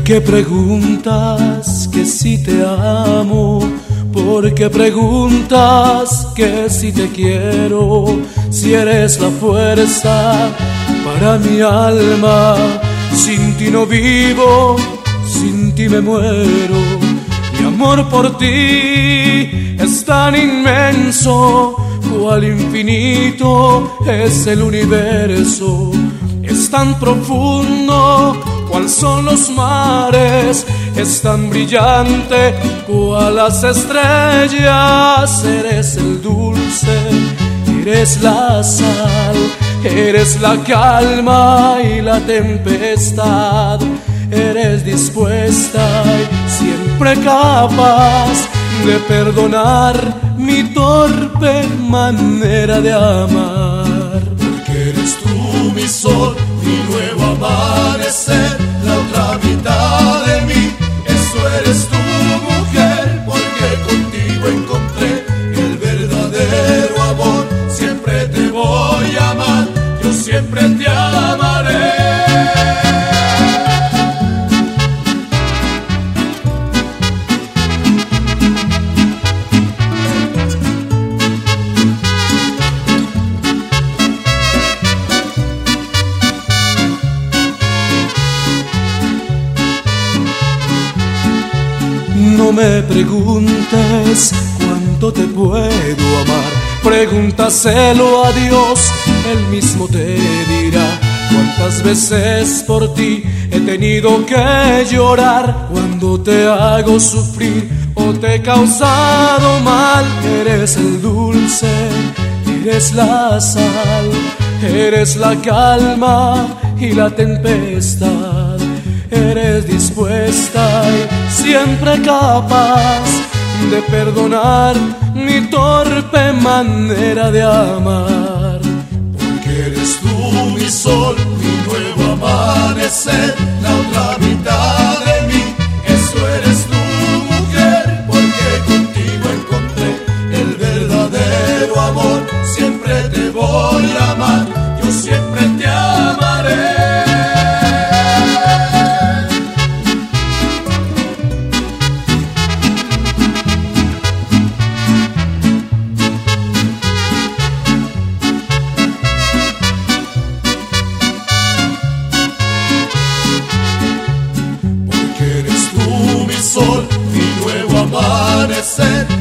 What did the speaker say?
qué preguntas que si te amo? ¿Por qué preguntas que si te quiero? Si eres la fuerza para mi alma, sin ti no vivo, sin ti me muero. Mi amor por ti es tan inmenso, cual infinito es el universo. Es tan profundo, cual son los mares, es tan brillante, cual las estrellas. Eres el dulce, eres la sal, eres la calma y la tempestad. Eres dispuesta y siempre capaz de perdonar mi torpe manera de amar. Porque eres tú mi sol, mi nuevo amanecer, la otra mitad de mí. Eso eres tú, mujer, porque contigo encontré el verdadero amor. Siempre te voy a amar, yo siempre te amaré. No me preguntes cuánto te puedo amar, pregúntaselo a Dios, Él mismo te dirá. Cuántas veces por ti he tenido que llorar, cuando te hago sufrir o te he causado mal. Eres el dulce, eres la sal, eres la calma y la tempestad. Eres dispuesta y siempre capaz de perdonar mi torpe manera de amar. Porque eres tú mi sol, mi nuevo amanecer, la otra mitad de mí. Eso eres tú, mujer, porque contigo encontré el verdadero amor. Siempre te voy a amar, yo siempre te amaré. Sol, mi nuevo amanecer.